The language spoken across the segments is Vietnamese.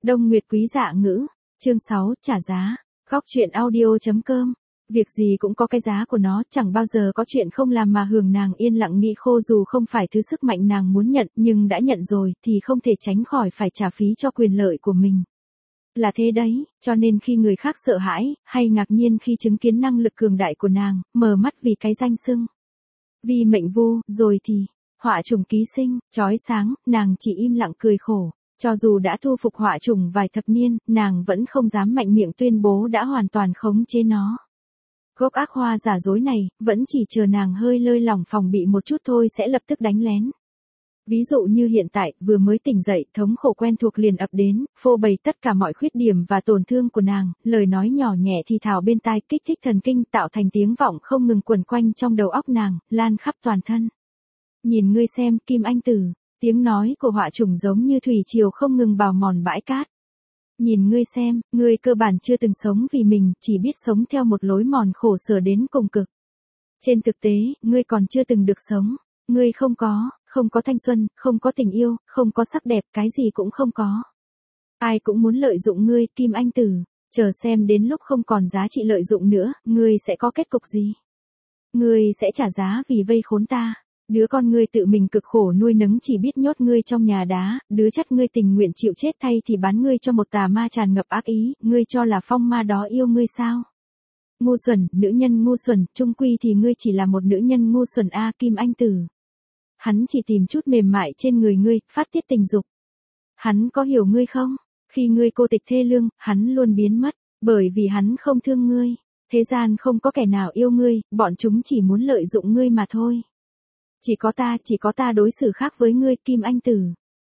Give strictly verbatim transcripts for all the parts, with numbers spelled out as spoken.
Đông Nguyệt Quý Dạ Ngữ, chương sáu, trả giá. Góc truyện audio.com. Việc gì cũng có cái giá của nó, chẳng bao giờ có chuyện không làm mà hưởng. Nàng yên lặng nghĩ khô, dù không phải thứ sức mạnh nàng muốn nhận, nhưng đã nhận rồi thì không thể tránh khỏi phải trả phí cho quyền lợi của mình. Là thế đấy, cho nên khi người khác sợ hãi, hay ngạc nhiên khi chứng kiến năng lực cường đại của nàng, mờ mắt vì cái danh xưng vi mệnh vu, rồi thì họa trùng ký sinh, chói sáng, nàng chỉ im lặng cười khổ. Cho dù đã thu phục họa trùng vài thập niên, nàng vẫn không dám mạnh miệng tuyên bố đã hoàn toàn khống chế nó. Gốc ác hoa giả dối này, vẫn chỉ chờ nàng hơi lơi lỏng phòng bị một chút thôi sẽ lập tức đánh lén. Ví dụ như hiện tại, vừa mới tỉnh dậy, thống khổ quen thuộc liền ập đến, phô bày tất cả mọi khuyết điểm và tổn thương của nàng, lời nói nhỏ nhẹ thì thào bên tai kích thích thần kinh tạo thành tiếng vọng không ngừng quẩn quanh trong đầu óc nàng, lan khắp toàn thân. Nhìn ngươi xem, Kim Anh Tử. Tiếng nói của họa trùng giống như thủy triều không ngừng bào mòn bãi cát. Nhìn ngươi xem, ngươi cơ bản chưa từng sống vì mình, chỉ biết sống theo một lối mòn khổ sở đến cùng cực. Trên thực tế, ngươi còn chưa từng được sống. Ngươi không có, không có thanh xuân, không có tình yêu, không có sắc đẹp, cái gì cũng không có. Ai cũng muốn lợi dụng ngươi, Kim Anh Tử. Chờ xem đến lúc không còn giá trị lợi dụng nữa, ngươi sẽ có kết cục gì? Ngươi sẽ trả giá vì vây khốn ta. Đứa con ngươi tự mình cực khổ nuôi nấng chỉ biết nhốt ngươi trong nhà đá, đứa chắt ngươi tình nguyện chịu chết thay thì bán ngươi cho một tà ma tràn ngập ác ý, ngươi cho là phong ma đó yêu ngươi sao? Ngu xuẩn, nữ nhân ngu xuẩn, chung quy thì ngươi chỉ là một nữ nhân ngu xuẩn a, Kim Anh Tử. Hắn chỉ tìm chút mềm mại trên người ngươi, phát tiết tình dục. Hắn có hiểu ngươi không? Khi ngươi cô tịch thê lương, hắn luôn biến mất, bởi vì hắn không thương ngươi. Thế gian không có kẻ nào yêu ngươi, bọn chúng chỉ muốn lợi dụng ngươi mà thôi. Chỉ có ta, chỉ có ta đối xử khác với ngươi, Kim Anh Tử.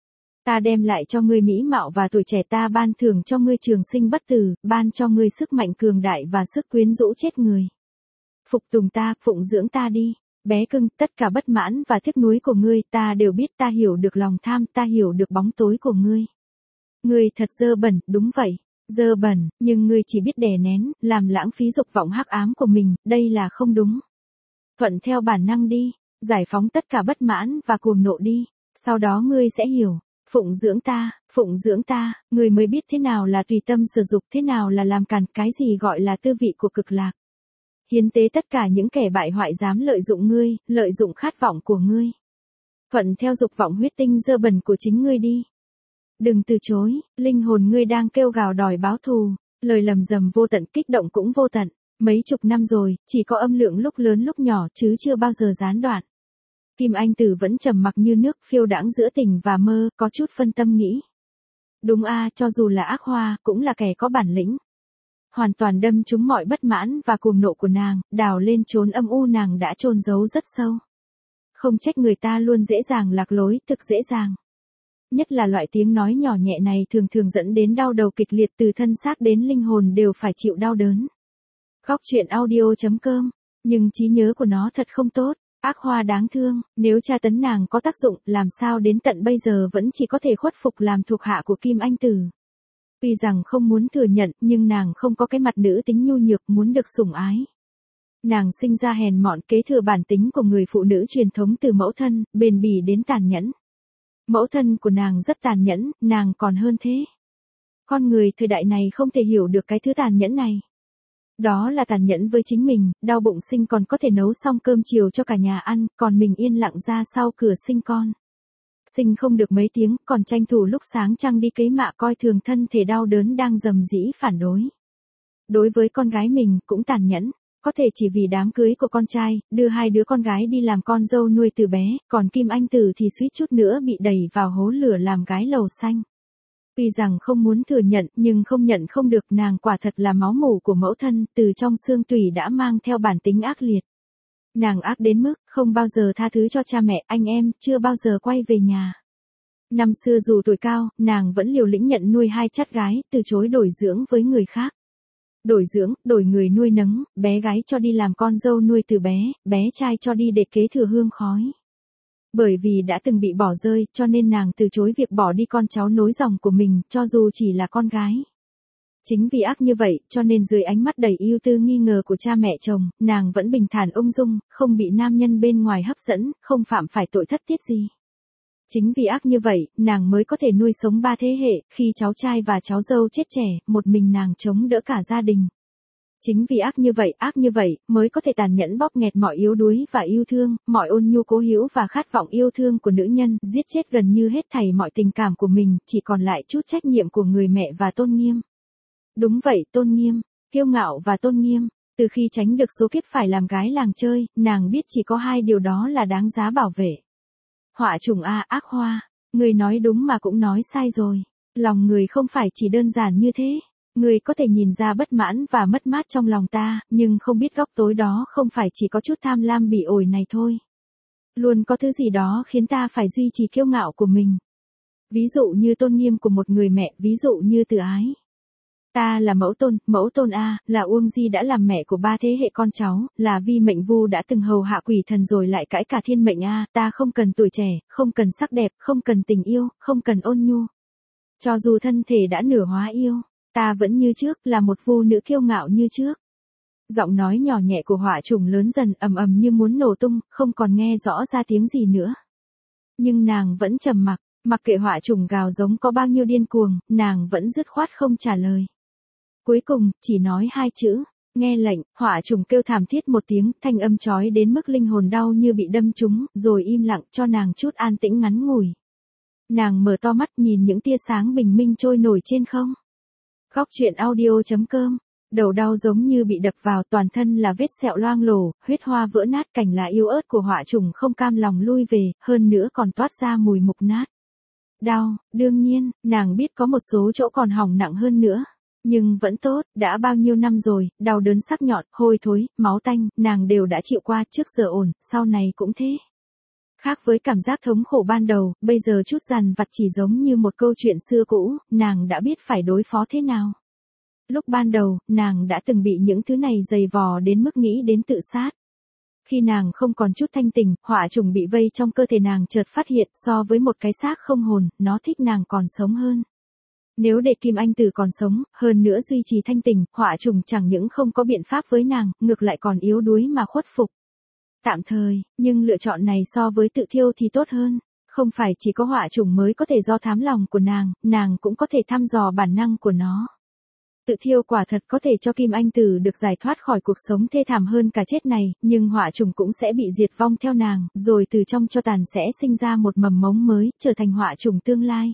Ta đem lại cho ngươi mỹ mạo và tuổi trẻ, ta ban thưởng cho ngươi trường sinh bất tử, ban cho ngươi sức mạnh cường đại và sức quyến rũ chết người. Phục tùng ta, phụng dưỡng ta đi. Bé cưng, tất cả bất mãn và tiếc nuối của ngươi, ta đều biết, ta hiểu được lòng tham, ta hiểu được bóng tối của ngươi. Ngươi thật dơ bẩn, đúng vậy, dơ bẩn, nhưng ngươi chỉ biết đè nén, làm lãng phí dục vọng hắc ám của mình, đây là không đúng. Thuận theo bản năng đi. Giải phóng tất cả bất mãn và cuồng nộ đi, sau đó ngươi sẽ hiểu, phụng dưỡng ta, phụng dưỡng ta, ngươi mới biết thế nào là tùy tâm sử dụng, thế nào là làm càn, cái gì gọi là tư vị của cực lạc. Hiến tế tất cả những kẻ bại hoại dám lợi dụng ngươi, lợi dụng khát vọng của ngươi. Thuận theo dục vọng huyết tinh dơ bẩn của chính ngươi đi. Đừng từ chối, linh hồn ngươi đang kêu gào đòi báo thù, lời lầm rầm vô tận, kích động cũng vô tận. Mấy chục năm rồi, chỉ có âm lượng lúc lớn lúc nhỏ chứ chưa bao giờ gián đoạn. Kim Anh Tử vẫn trầm mặc như nước, phiêu đãng giữa tỉnh và mơ, có chút phân tâm nghĩ. Đúng a, cho dù là ác hoa, cũng là kẻ có bản lĩnh. Hoàn toàn đâm trúng mọi bất mãn và cuồng nộ của nàng, đào lên chốn âm u nàng đã chôn giấu rất sâu. Không trách người ta luôn dễ dàng lạc lối, thực dễ dàng. Nhất là loại tiếng nói nhỏ nhẹ này thường thường dẫn đến đau đầu kịch liệt, từ thân xác đến linh hồn đều phải chịu đau đớn. Góc truyện audio.com. Nhưng trí nhớ của nó thật không tốt. Ác hoa đáng thương, nếu tra tấn nàng có tác dụng, làm sao đến tận bây giờ vẫn chỉ có thể khuất phục làm thuộc hạ của Kim Anh Tử. Tuy rằng không muốn thừa nhận, nhưng nàng không có cái mặt nữ tính nhu nhược muốn được sủng ái. Nàng sinh ra hèn mọn, kế thừa bản tính của người phụ nữ truyền thống từ mẫu thân, bền bỉ đến tàn nhẫn. Mẫu thân của nàng rất tàn nhẫn, nàng còn hơn thế. Con người thời đại này không thể hiểu được cái thứ tàn nhẫn này. Đó là tàn nhẫn với chính mình, đau bụng sinh còn có thể nấu xong cơm chiều cho cả nhà ăn, còn mình yên lặng ra sau cửa sinh con. Sinh không được mấy tiếng, còn tranh thủ lúc sáng trăng đi cấy mạ, coi thường thân thể đau đớn đang rầm rĩ phản đối. Đối với con gái mình, cũng tàn nhẫn, có thể chỉ vì đám cưới của con trai, đưa hai đứa con gái đi làm con dâu nuôi từ bé, còn Kim Anh Tử thì suýt chút nữa bị đẩy vào hố lửa làm gái lầu xanh. Tuy rằng không muốn thừa nhận, nhưng không nhận không được, nàng quả thật là máu mủ của mẫu thân, từ trong xương tủy đã mang theo bản tính ác liệt. Nàng ác đến mức, không bao giờ tha thứ cho cha mẹ, anh em, chưa bao giờ quay về nhà. Năm xưa dù tuổi cao, nàng vẫn liều lĩnh nhận nuôi hai chắt gái, từ chối đổi dưỡng với người khác. Đổi dưỡng, đổi người nuôi nấng, bé gái cho đi làm con dâu nuôi từ bé, bé trai cho đi để kế thừa hương khói. Bởi vì đã từng bị bỏ rơi, cho nên nàng từ chối việc bỏ đi con cháu nối dòng của mình, cho dù chỉ là con gái. Chính vì ác như vậy, cho nên dưới ánh mắt đầy ưu tư nghi ngờ của cha mẹ chồng, nàng vẫn bình thản ung dung, không bị nam nhân bên ngoài hấp dẫn, không phạm phải tội thất tiết gì. Chính vì ác như vậy, nàng mới có thể nuôi sống ba thế hệ, khi cháu trai và cháu dâu chết trẻ, một mình nàng chống đỡ cả gia đình. Chính vì ác như vậy, ác như vậy, mới có thể tàn nhẫn bóp nghẹt mọi yếu đuối và yêu thương, mọi ôn nhu cố hữu và khát vọng yêu thương của nữ nhân, giết chết gần như hết thảy mọi tình cảm của mình, chỉ còn lại chút trách nhiệm của người mẹ và tôn nghiêm. Đúng vậy, tôn nghiêm, kiêu ngạo và tôn nghiêm. Từ khi tránh được số kiếp phải làm gái làng chơi, nàng biết chỉ có hai điều đó là đáng giá bảo vệ. Họa trùng a, ác hoa, người nói đúng mà cũng nói sai rồi. Lòng người không phải chỉ đơn giản như thế. Người có thể nhìn ra bất mãn và mất mát trong lòng ta, nhưng không biết góc tối đó không phải chỉ có chút tham lam bị ổi này thôi. Luôn có thứ gì đó khiến ta phải duy trì kiêu ngạo của mình. Ví dụ như tôn nghiêm của một người mẹ, ví dụ như tự ái. Ta là mẫu tôn, mẫu tôn A, là Uông Di đã làm mẹ của ba thế hệ con cháu, là Vi Mệnh Vu đã từng hầu hạ quỷ thần rồi lại cãi cả thiên mệnh A, ta không cần tuổi trẻ, không cần sắc đẹp, không cần tình yêu, không cần ôn nhu. Cho dù thân thể đã nửa hóa yêu, ta vẫn như trước, là một vu nữ kiêu ngạo như trước. Giọng nói nhỏ nhẹ của họa trùng lớn dần ầm ầm như muốn nổ tung, không còn nghe rõ ra tiếng gì nữa. Nhưng nàng vẫn trầm mặc, mặc kệ họa trùng gào giống có bao nhiêu điên cuồng, nàng vẫn dứt khoát không trả lời. Cuối cùng, chỉ nói hai chữ, nghe lệnh, họa trùng kêu thảm thiết một tiếng, thanh âm chói đến mức linh hồn đau như bị đâm trúng, rồi im lặng cho nàng chút an tĩnh ngắn ngủi. Nàng mở to mắt nhìn những tia sáng bình minh trôi nổi trên không. Góc truyện audio chấm com, đầu đau giống như bị đập vào, toàn thân là vết sẹo loang lổ, huyết hoa vỡ nát, cảnh là yêu ớt của họa trùng không cam lòng lui về, hơn nữa còn toát ra mùi mục nát. Đau, đương nhiên, nàng biết có một số chỗ còn hỏng nặng hơn nữa. Nhưng vẫn tốt, đã bao nhiêu năm rồi, đau đớn sắc nhọn, hôi thối, máu tanh, nàng đều đã chịu qua, trước giờ ổn, sau này cũng thế. Khác với cảm giác thống khổ ban đầu, bây giờ chút dằn vặt chỉ giống như một câu chuyện xưa cũ, nàng đã biết phải đối phó thế nào. Lúc ban đầu, nàng đã từng bị những thứ này dày vò đến mức nghĩ đến tự sát. Khi nàng không còn chút thanh tình, họa trùng bị vây trong cơ thể nàng chợt phát hiện so với một cái xác không hồn, nó thích nàng còn sống hơn. Nếu để Kim Anh Tử còn sống, hơn nữa duy trì thanh tình, họa trùng chẳng những không có biện pháp với nàng, ngược lại còn yếu đuối mà khuất phục. Tạm thời, nhưng lựa chọn này so với tự thiêu thì tốt hơn. Không phải chỉ có họa trùng mới có thể do thám lòng của nàng, nàng cũng có thể thăm dò bản năng của nó. Tự thiêu quả thật có thể cho Kim Anh Tử được giải thoát khỏi cuộc sống thê thảm hơn cả chết này, nhưng họa trùng cũng sẽ bị diệt vong theo nàng, rồi từ trong cho tàn sẽ sinh ra một mầm mống mới, trở thành họa trùng tương lai.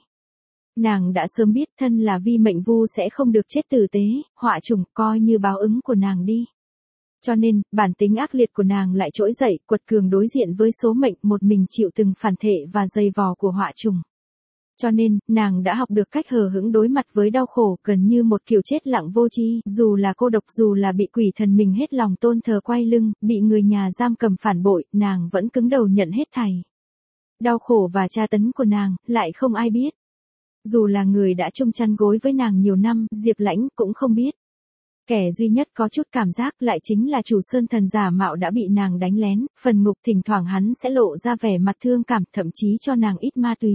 Nàng đã sớm biết thân là Vi Mệnh Vu sẽ không được chết tử tế, họa trùng coi như báo ứng của nàng đi. Cho nên, bản tính ác liệt của nàng lại trỗi dậy, quật cường đối diện với số mệnh một mình chịu từng phản thể và dày vò của họa trùng. Cho nên, nàng đã học được cách hờ hững đối mặt với đau khổ, gần như một kiểu chết lặng vô tri, dù là cô độc, dù là bị quỷ thần mình hết lòng tôn thờ quay lưng, bị người nhà giam cầm phản bội, nàng vẫn cứng đầu nhận hết thảy. Đau khổ và tra tấn của nàng, lại không ai biết. Dù là người đã chung chăn gối với nàng nhiều năm, Diệp Lãnh cũng không biết. Kẻ duy nhất có chút cảm giác lại chính là chủ sơn thần giả mạo đã bị nàng đánh lén, phần ngục thỉnh thoảng hắn sẽ lộ ra vẻ mặt thương cảm, thậm chí cho nàng ít ma túy.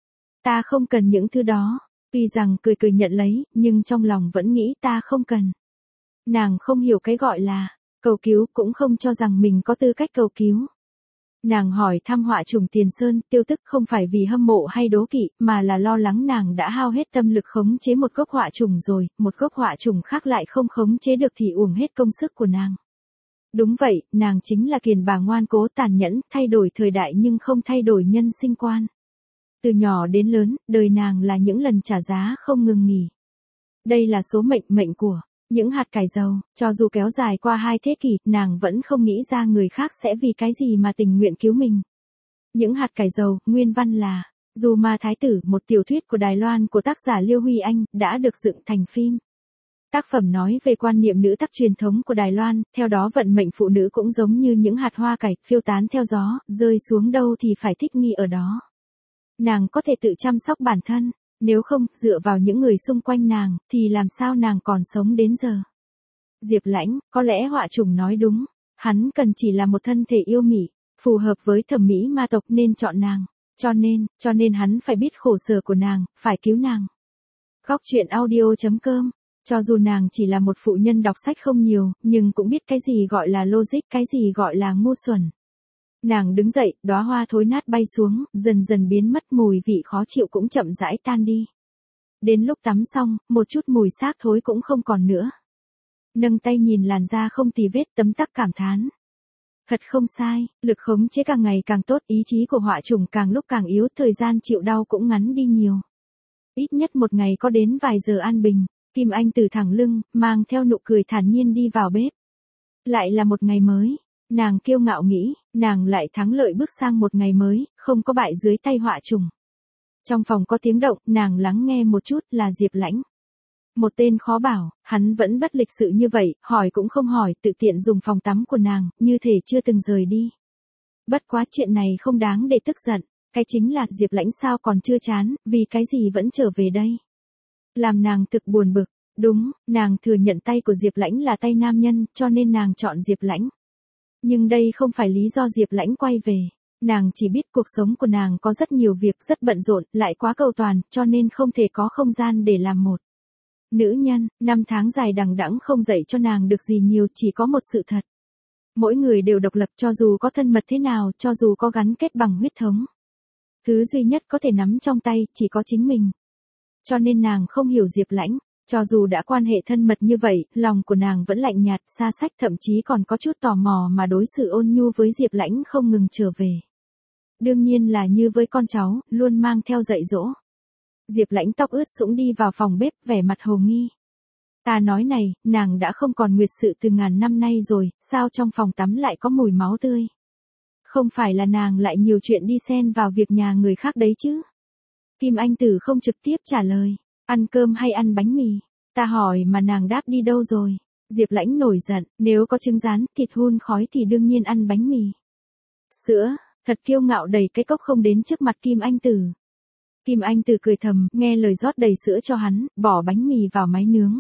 Ta không cần những thứ đó, tuy rằng cười cười nhận lấy, nhưng trong lòng vẫn nghĩ ta không cần. Nàng không hiểu cái gọi là cầu cứu, cũng không cho rằng mình có tư cách cầu cứu. Nàng hỏi thăm họa trùng Tiền Sơn, Tiêu Tức không phải vì hâm mộ hay đố kỵ, mà là lo lắng nàng đã hao hết tâm lực khống chế một gốc họa trùng rồi, một gốc họa trùng khác lại không khống chế được thì uổng hết công sức của nàng. Đúng vậy, nàng chính là kiền bà ngoan cố tàn nhẫn, thay đổi thời đại nhưng không thay đổi nhân sinh quan. Từ nhỏ đến lớn, đời nàng là những lần trả giá không ngừng nghỉ. Đây là số mệnh mệnh của những hạt cải dầu, cho dù kéo dài qua hai thế kỷ, nàng vẫn không nghĩ ra người khác sẽ vì cái gì mà tình nguyện cứu mình. Những hạt cải dầu, nguyên văn là Dù Ma Thái Tử, một tiểu thuyết của Đài Loan của tác giả Liêu Huy Anh, đã được dựng thành phim. Tác phẩm nói về quan niệm nữ tắc truyền thống của Đài Loan, theo đó vận mệnh phụ nữ cũng giống như những hạt hoa cải, phiêu tán theo gió, rơi xuống đâu thì phải thích nghi ở đó. Nàng có thể tự chăm sóc bản thân. Nếu không, dựa vào những người xung quanh nàng, thì làm sao nàng còn sống đến giờ? Diệp Lãnh, có lẽ họa trùng nói đúng. Hắn cần chỉ là một thân thể yêu mị, phù hợp với thẩm mỹ ma tộc nên chọn nàng. Cho nên, cho nên hắn phải biết khổ sở của nàng, phải cứu nàng. Góc truyện audio chấm com. Cho dù nàng chỉ là một phụ nhân đọc sách không nhiều, nhưng cũng biết cái gì gọi là logic, cái gì gọi là ngu xuẩn. Nàng đứng dậy, đóa hoa thối nát bay xuống, dần dần biến mất, mùi vị khó chịu cũng chậm rãi tan đi. Đến lúc tắm xong, một chút mùi xác thối cũng không còn nữa. Nâng tay nhìn làn da không tì vết, tấm tắc cảm thán. Thật không sai, lực khống chế càng ngày càng tốt, ý chí của họa trùng càng lúc càng yếu, thời gian chịu đau cũng ngắn đi nhiều. Ít nhất một ngày có đến vài giờ an bình, Kim Anh Tử thẳng lưng, mang theo nụ cười thản nhiên đi vào bếp. Lại là một ngày mới, nàng kiêu ngạo nghĩ, nàng lại thắng lợi bước sang một ngày mới, không có bại dưới tay họa trùng. Trong phòng có tiếng động, nàng lắng nghe một chút, là Diệp Lãnh. Một tên khó bảo, hắn vẫn bất lịch sự như vậy, hỏi cũng không hỏi, tự tiện dùng phòng tắm của nàng, như thể chưa từng rời đi. Bất quá chuyện này không đáng để tức giận, cái chính là Diệp Lãnh sao còn chưa chán, vì cái gì vẫn trở về đây. Làm nàng thực buồn bực, đúng, nàng thừa nhận tay của Diệp Lãnh là tay nam nhân, cho nên nàng chọn Diệp Lãnh. Nhưng đây không phải lý do Diệp Lãnh quay về. Nàng chỉ biết cuộc sống của nàng có rất nhiều việc, rất bận rộn, lại quá cầu toàn, cho nên không thể có không gian để làm một nữ nhân. Năm tháng dài đằng đẵng không dạy cho nàng được gì nhiều, chỉ có một sự thật. Mỗi người đều độc lập, cho dù có thân mật thế nào, cho dù có gắn kết bằng huyết thống. Thứ duy nhất có thể nắm trong tay, chỉ có chính mình. Cho nên nàng không hiểu Diệp Lãnh. Cho dù đã quan hệ thân mật như vậy, lòng của nàng vẫn lạnh nhạt, xa xách, thậm chí còn có chút tò mò mà đối xử ôn nhu với Diệp Lãnh không ngừng trở về. Đương nhiên là như với con cháu, luôn mang theo dạy dỗ. Diệp Lãnh tóc ướt sũng đi vào phòng bếp, vẻ mặt hồ nghi. Ta nói này, nàng đã không còn nguyệt sự từ ngàn năm nay rồi, sao trong phòng tắm lại có mùi máu tươi? Không phải là nàng lại nhiều chuyện đi xen vào việc nhà người khác đấy chứ? Kim Anh Tử không trực tiếp trả lời. Ăn cơm hay ăn bánh mì? Ta hỏi mà nàng đáp đi đâu rồi? Diệp Lãnh nổi giận, nếu có trứng rán, thịt hun khói thì đương nhiên ăn bánh mì. Sữa, thật kiêu ngạo đẩy cái cốc không đến trước mặt Kim Anh Tử. Kim Anh Tử cười thầm, nghe lời rót đầy sữa cho hắn, bỏ bánh mì vào máy nướng.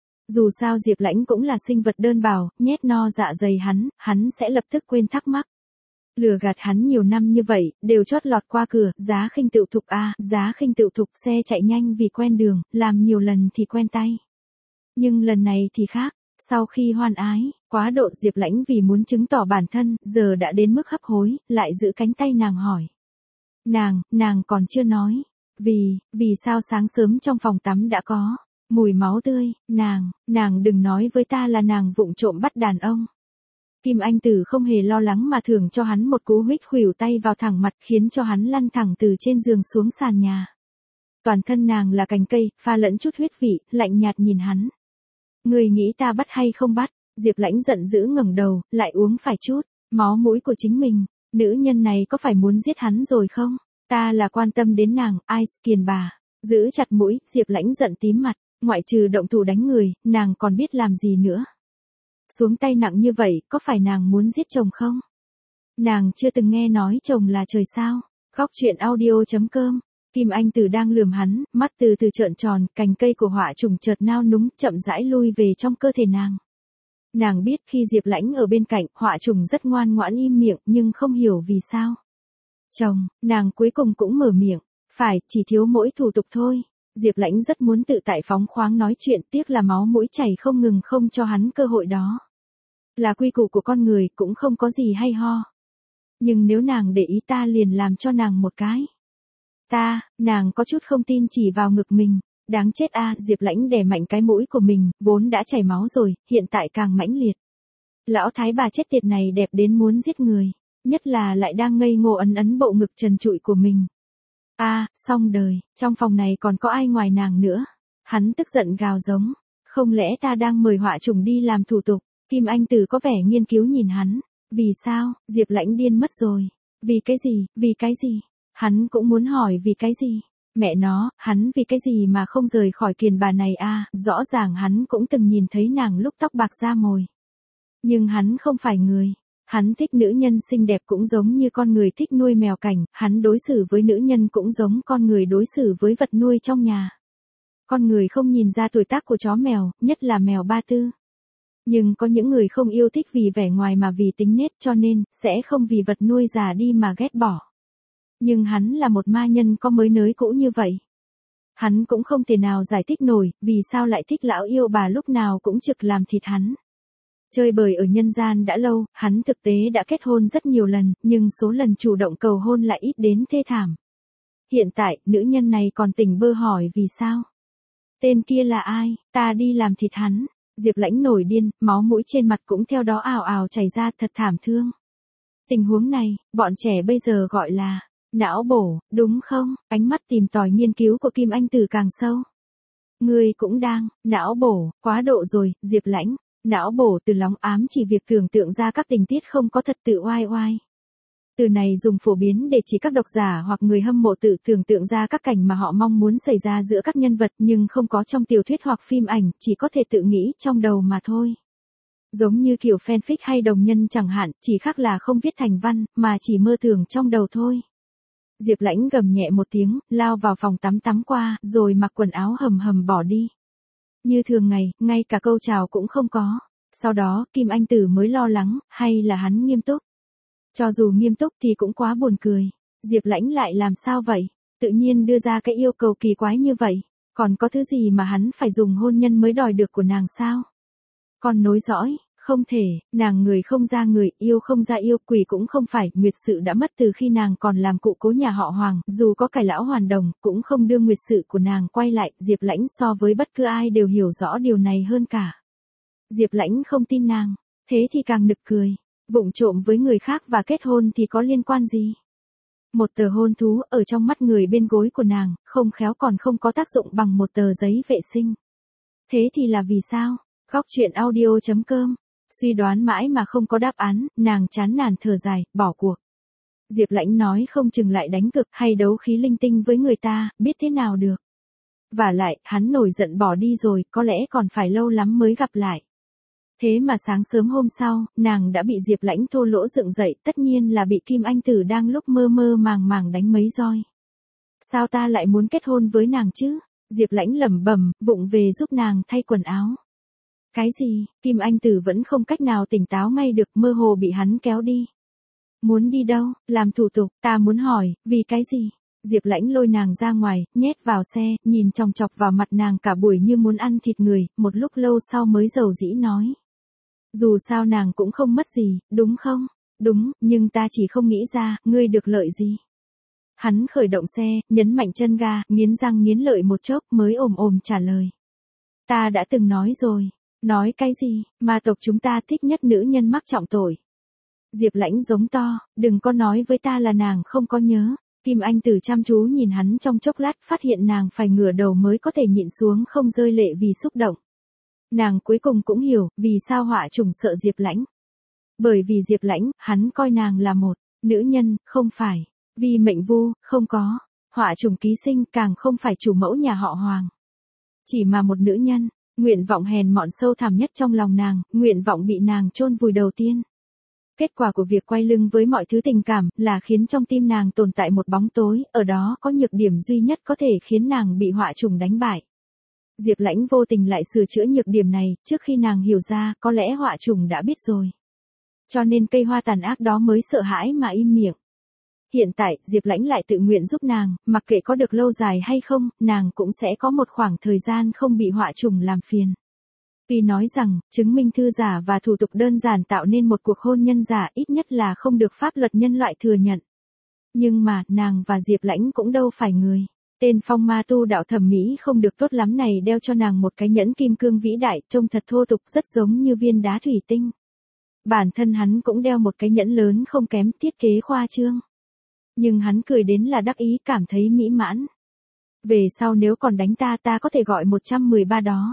Dù sao Diệp Lãnh cũng là sinh vật đơn bào, nhét no dạ dày hắn, hắn sẽ lập tức quên thắc mắc. Lừa gạt hắn nhiều năm như vậy, đều chót lọt qua cửa, giá khinh tựu thục a, giá khinh tựu thục, xe chạy nhanh vì quen đường, làm nhiều lần thì quen tay. Nhưng lần này thì khác, sau khi hoan ái, quá độ Diệp Lãnh vì muốn chứng tỏ bản thân, giờ đã đến mức hấp hối, lại giữ cánh tay nàng hỏi. Nàng, nàng còn chưa nói, vì, vì sao sáng sớm trong phòng tắm đã có mùi máu tươi, nàng, nàng đừng nói với ta là nàng vụng trộm bắt đàn ông. Kim Anh Tử không hề lo lắng mà thưởng cho hắn một cú huých khuỷu tay vào thẳng mặt, khiến cho hắn lăn thẳng từ trên giường xuống sàn nhà. Toàn thân nàng là cành cây, pha lẫn chút huyết vị, lạnh nhạt nhìn hắn. Người nghĩ ta bắt hay không bắt? Diệp Lãnh giận dữ ngẩng đầu, lại uống phải chút máu mũi của chính mình. Nữ nhân này có phải muốn giết hắn rồi không? Ta là quan tâm đến nàng, ai kiền bà. Giữ chặt mũi, Diệp Lãnh giận tím mặt, ngoại trừ động thủ đánh người, nàng còn biết làm gì nữa. Xuống tay nặng như vậy, có phải nàng muốn giết chồng không? Nàng chưa từng nghe nói chồng là trời sao? Góc truyện audio chấm com. Kim Anh Tử đang lườm hắn, mắt từ từ trợn tròn, cành cây của họa trùng chợt nao núng, chậm rãi lui về trong cơ thể nàng. Nàng biết khi Diệp Lãnh ở bên cạnh, họa trùng rất ngoan ngoãn im miệng, nhưng không hiểu vì sao. Chồng, nàng cuối cùng cũng mở miệng, phải, chỉ thiếu mỗi thủ tục thôi. Diệp Lãnh rất muốn tự tại phóng khoáng nói chuyện, tiếc là máu mũi chảy không ngừng không cho hắn cơ hội đó. Là quy củ của con người, cũng không có gì hay ho. Nhưng nếu nàng để ý ta liền làm cho nàng một cái. Ta, nàng có chút không tin chỉ vào ngực mình. Đáng chết a, Diệp Lãnh đè mạnh cái mũi của mình, vốn đã chảy máu rồi, hiện tại càng mãnh liệt. Lão thái bà chết tiệt này đẹp đến muốn giết người, nhất là lại đang ngây ngô ấn ấn bộ ngực trần trụi của mình. A, à, xong đời, trong phòng này còn có ai ngoài nàng nữa? Hắn tức giận gào giống, không lẽ ta đang mời họa trùng đi làm thủ tục? Kim Anh Tử có vẻ nghiên cứu nhìn hắn, vì sao? Diệp Lãnh điên mất rồi, vì cái gì, vì cái gì? Hắn cũng muốn hỏi vì cái gì? Mẹ nó, hắn vì cái gì mà không rời khỏi kiền bà này a? À, rõ ràng hắn cũng từng nhìn thấy nàng lúc tóc bạc da mồi. Nhưng hắn không phải người. Hắn thích nữ nhân xinh đẹp cũng giống như con người thích nuôi mèo cảnh, hắn đối xử với nữ nhân cũng giống con người đối xử với vật nuôi trong nhà. Con người không nhìn ra tuổi tác của chó mèo, nhất là mèo ba tư. Nhưng có những người không yêu thích vì vẻ ngoài mà vì tính nết, cho nên, sẽ không vì vật nuôi già đi mà ghét bỏ. Nhưng hắn là một ma nhân có mới nới cũ như vậy. Hắn cũng không thể nào giải thích nổi, vì sao lại thích lão yêu bà lúc nào cũng trực làm thịt hắn. Chơi bời ở nhân gian đã lâu, hắn thực tế đã kết hôn rất nhiều lần, nhưng số lần chủ động cầu hôn lại ít đến thê thảm. Hiện tại, nữ nhân này còn tỉnh bơ hỏi vì sao? Tên kia là ai, ta đi làm thịt hắn. Diệp Lãnh nổi điên, máu mũi trên mặt cũng theo đó ào ào chảy ra, thật thảm thương. Tình huống này, bọn trẻ bây giờ gọi là não bổ, đúng không? Ánh mắt tìm tòi nghiên cứu của Kim Anh Tử càng sâu. Ngươi cũng đang não bổ, quá độ rồi, Diệp Lãnh. Não bổ từ lóng ám chỉ việc tưởng tượng ra các tình tiết không có thật tự oai oai. Từ này dùng phổ biến để chỉ các độc giả hoặc người hâm mộ tự tưởng tượng ra các cảnh mà họ mong muốn xảy ra giữa các nhân vật nhưng không có trong tiểu thuyết hoặc phim ảnh, chỉ có thể tự nghĩ trong đầu mà thôi. Giống như kiểu fanfic hay đồng nhân chẳng hạn, chỉ khác là không viết thành văn, mà chỉ mơ tưởng trong đầu thôi. Diệp Lãnh gầm nhẹ một tiếng, lao vào phòng tắm tắm qua, rồi mặc quần áo hầm hầm bỏ đi. Như thường ngày, ngay cả câu chào cũng không có. Sau đó, Kim Anh Tử mới lo lắng, hay là hắn nghiêm túc? Cho dù nghiêm túc thì cũng quá buồn cười. Diệp Lãnh lại làm sao vậy? Tự nhiên đưa ra cái yêu cầu kỳ quái như vậy. Còn có thứ gì mà hắn phải dùng hôn nhân mới đòi được của nàng sao? Còn nối dõi, không thể, nàng người không ra người, yêu không ra yêu, quỷ cũng không phải, Nguyệt Sự đã mất từ khi nàng còn làm cụ cố nhà họ Hoàng, dù có cải lão hoàn đồng, cũng không đưa Nguyệt Sự của nàng quay lại, Diệp Lãnh so với bất cứ ai đều hiểu rõ điều này hơn cả. Diệp Lãnh không tin nàng, thế thì càng nực cười, vụng trộm với người khác và kết hôn thì có liên quan gì? Một tờ hôn thú ở trong mắt người bên gối của nàng, không khéo còn không có tác dụng bằng một tờ giấy vệ sinh. Thế thì là vì sao? Góc truyện audio chấm com. Suy đoán mãi mà không có đáp án, nàng chán nản thở dài, bỏ cuộc. Diệp Lãnh nói không chừng lại đánh cực hay đấu khí linh tinh với người ta, biết thế nào được. Và lại, hắn nổi giận bỏ đi rồi, có lẽ còn phải lâu lắm mới gặp lại. Thế mà sáng sớm hôm sau, nàng đã bị Diệp Lãnh thô lỗ dựng dậy, tất nhiên là bị Kim Anh Tử đang lúc mơ mơ màng màng đánh mấy roi. Sao ta lại muốn kết hôn với nàng chứ? Diệp Lãnh lẩm bẩm, vụng về giúp nàng thay quần áo. Cái gì? Kim Anh Tử vẫn không cách nào tỉnh táo ngay được, mơ hồ bị hắn kéo đi. Muốn đi đâu? Làm thủ tục, ta muốn hỏi, vì cái gì? Diệp Lãnh lôi nàng ra ngoài, nhét vào xe, nhìn chòng chọc vào mặt nàng cả buổi như muốn ăn thịt người, một lúc lâu sau mới dầu dĩ nói. Dù sao nàng cũng không mất gì, đúng không? Đúng, nhưng ta chỉ không nghĩ ra, ngươi được lợi gì? Hắn khởi động xe, nhấn mạnh chân ga, nghiến răng nghiến lợi một chốc mới ồm ồm trả lời. Ta đã từng nói rồi. Nói cái gì, mà tộc chúng ta thích nhất nữ nhân mắc trọng tội. Diệp Lãnh giống to, đừng có nói với ta là nàng không có nhớ. Kim Anh Tử chăm chú nhìn hắn trong chốc lát, phát hiện nàng phải ngửa đầu mới có thể nhịn xuống không rơi lệ vì xúc động. Nàng cuối cùng cũng hiểu, vì sao họa trùng sợ Diệp Lãnh. Bởi vì Diệp Lãnh, hắn coi nàng là một nữ nhân, không phải vì mệnh vu, không có họa trùng ký sinh, càng không phải chủ mẫu nhà họ Hoàng. Chỉ mà một nữ nhân. Nguyện vọng hèn mọn sâu thẳm nhất trong lòng nàng, nguyện vọng bị nàng chôn vùi đầu tiên. Kết quả của việc quay lưng với mọi thứ tình cảm là khiến trong tim nàng tồn tại một bóng tối, ở đó có nhược điểm duy nhất có thể khiến nàng bị họa trùng đánh bại. Diệp Lãnh vô tình lại sửa chữa nhược điểm này, trước khi nàng hiểu ra, có lẽ họa trùng đã biết rồi. Cho nên cây hoa tàn ác đó mới sợ hãi mà im miệng. Hiện tại, Diệp Lãnh lại tự nguyện giúp nàng, mặc kệ có được lâu dài hay không, nàng cũng sẽ có một khoảng thời gian không bị họa trùng làm phiền. Tuy nói rằng, chứng minh thư giả và thủ tục đơn giản tạo nên một cuộc hôn nhân giả ít nhất là không được pháp luật nhân loại thừa nhận. Nhưng mà, nàng và Diệp Lãnh cũng đâu phải người. Tên phong ma tu đạo thẩm mỹ không được tốt lắm này đeo cho nàng một cái nhẫn kim cương vĩ đại, trông thật thô tục, rất giống như viên đá thủy tinh. Bản thân hắn cũng đeo một cái nhẫn lớn không kém, thiết kế khoa trương. Nhưng hắn cười đến là đắc ý, cảm thấy mỹ mãn. Về sau nếu còn đánh ta ta có thể gọi một trăm mười ba đó.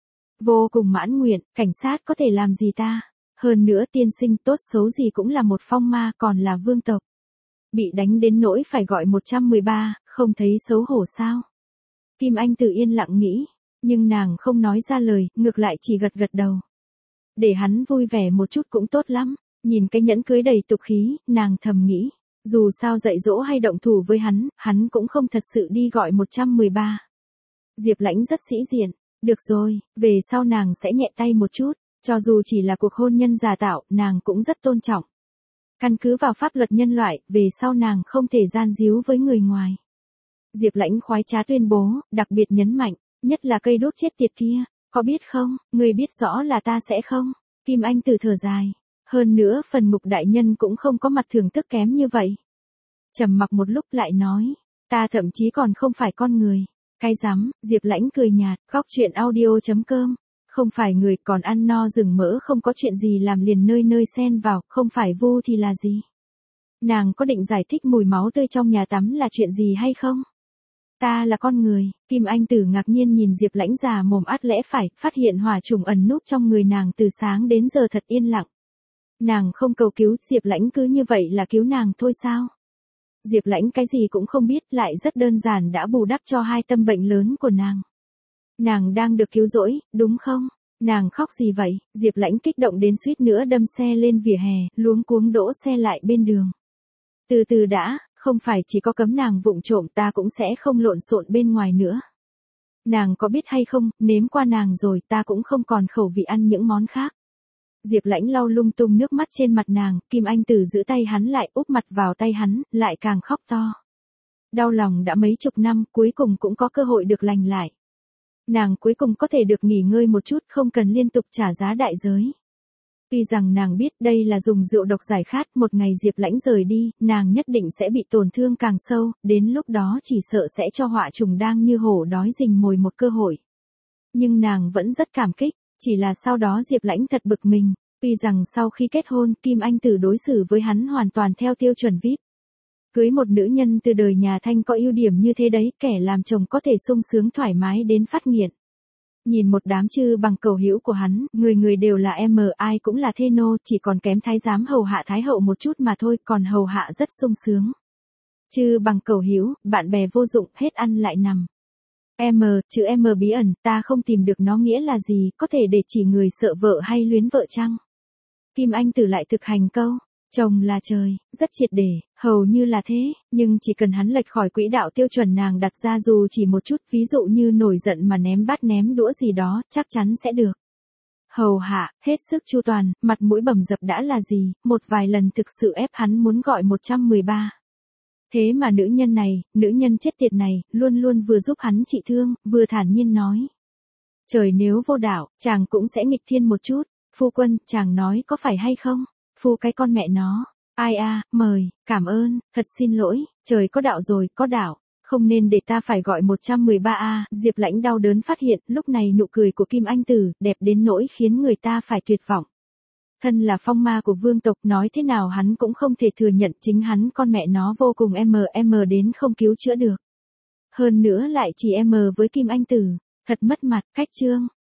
Vô cùng mãn nguyện, cảnh sát có thể làm gì ta? Hơn nữa tiên sinh tốt xấu gì cũng là một phong ma, còn là vương tộc. Bị đánh đến nỗi phải gọi một trăm mười ba, không thấy xấu hổ sao? Kim Anh Tử yên lặng nghĩ, nhưng nàng không nói ra lời, ngược lại chỉ gật gật đầu. Để hắn vui vẻ một chút cũng tốt lắm, nhìn cái nhẫn cưới đầy tục khí, nàng thầm nghĩ. Dù sao dạy dỗ hay động thủ với hắn, hắn cũng không thật sự đi gọi một trăm mười ba. Diệp Lãnh rất sĩ diện, được rồi, về sau nàng sẽ nhẹ tay một chút, cho dù chỉ là cuộc hôn nhân giả tạo, nàng cũng rất tôn trọng. Căn cứ vào pháp luật nhân loại, về sau nàng không thể gian díu với người ngoài. Diệp Lãnh khoái trá tuyên bố, đặc biệt nhấn mạnh, nhất là cây đốt chết tiệt kia, có biết không, người biết rõ là ta sẽ không. Kim Anh Tử thở dài. Hơn nữa phần Mục đại nhân cũng không có mặt thưởng thức kém như vậy. Trầm mặc một lúc lại nói. Ta thậm chí còn không phải con người. Cái rắm, Diệp Lãnh cười nhạt, góc chuyện audio chấm com. Không phải người còn ăn no rừng mỡ không có chuyện gì làm liền nơi nơi xen vào, không phải vu thì là gì? Nàng có định giải thích mùi máu tươi trong nhà tắm là chuyện gì hay không? Ta là con người, Kim Anh Tử ngạc nhiên nhìn Diệp Lãnh già mồm át lẽ phải, phát hiện hỏa trùng ẩn núp trong người nàng từ sáng đến giờ thật yên lặng. Nàng không cầu cứu, Diệp Lãnh cứ như vậy là cứu nàng thôi sao? Diệp Lãnh cái gì cũng không biết, lại rất đơn giản đã bù đắp cho hai tâm bệnh lớn của nàng. Nàng đang được cứu rỗi, đúng không? Nàng khóc gì vậy? Diệp Lãnh kích động đến suýt nữa đâm xe lên vỉa hè, luống cuống đỗ xe lại bên đường. Từ từ đã, không phải chỉ có cấm nàng vụng trộm ta cũng sẽ không lộn xộn bên ngoài nữa. Nàng có biết hay không, nếm qua nàng rồi ta cũng không còn khẩu vị ăn những món khác. Diệp Lãnh lau lung tung nước mắt trên mặt nàng, Kim Anh Tử giữ tay hắn lại úp mặt vào tay hắn, lại càng khóc to. Đau lòng đã mấy chục năm, cuối cùng cũng có cơ hội được lành lại. Nàng cuối cùng có thể được nghỉ ngơi một chút, không cần liên tục trả giá đại giới. Tuy rằng nàng biết đây là dùng rượu độc giải khát, một ngày Diệp Lãnh rời đi, nàng nhất định sẽ bị tổn thương càng sâu, đến lúc đó chỉ sợ sẽ cho họa trùng đang như hổ đói rình mồi một cơ hội. Nhưng nàng vẫn rất cảm kích, chỉ là sau đó Diệp Lãnh thật bực mình, tuy rằng sau khi kết hôn, Kim Anh Tử đối xử với hắn hoàn toàn theo tiêu chuẩn vi ai pi. Cưới một nữ nhân từ đời nhà Thanh có ưu điểm như thế đấy, kẻ làm chồng có thể sung sướng thoải mái đến phát nghiện. Nhìn một đám chư bằng cầu hữu của hắn, người người đều là em, ai cũng là thê nô, chỉ còn kém thái giám hầu hạ thái hậu một chút mà thôi, còn hầu hạ rất sung sướng. Chư bằng cầu hữu, bạn bè vô dụng, hết ăn lại nằm. M, chữ M bí ẩn, ta không tìm được nó nghĩa là gì, có thể để chỉ người sợ vợ hay luyến vợ chăng? Kim Anh Tử lại thực hành câu. Chồng là trời, rất triệt để, hầu như là thế, nhưng chỉ cần hắn lệch khỏi quỹ đạo tiêu chuẩn nàng đặt ra dù chỉ một chút, ví dụ như nổi giận mà ném bát ném đũa gì đó, chắc chắn sẽ được. Hầu hạ, hết sức chu toàn, mặt mũi bầm dập đã là gì, một vài lần thực sự ép hắn muốn gọi một trăm mười ba. Thế mà nữ nhân này, nữ nhân chết tiệt này, luôn luôn vừa giúp hắn trị thương, vừa thản nhiên nói. Trời nếu vô đạo, chàng cũng sẽ nghịch thiên một chút, phu quân, chàng nói có phải hay không? Phu cái con mẹ nó, ai a, à, mời, cảm ơn, thật xin lỗi, trời có đạo rồi, có đạo, không nên để ta phải gọi một trăm mười ba a, à. Diệp Lãnh đau đớn phát hiện, lúc này nụ cười của Kim Anh Tử, đẹp đến nỗi khiến người ta phải tuyệt vọng. Thân là phong ma của vương tộc, nói thế nào hắn cũng không thể thừa nhận chính hắn con mẹ nó vô cùng m m đến không cứu chữa được. Hơn nữa lại chỉ m với Kim Anh Tử, thật mất mặt, cách chương.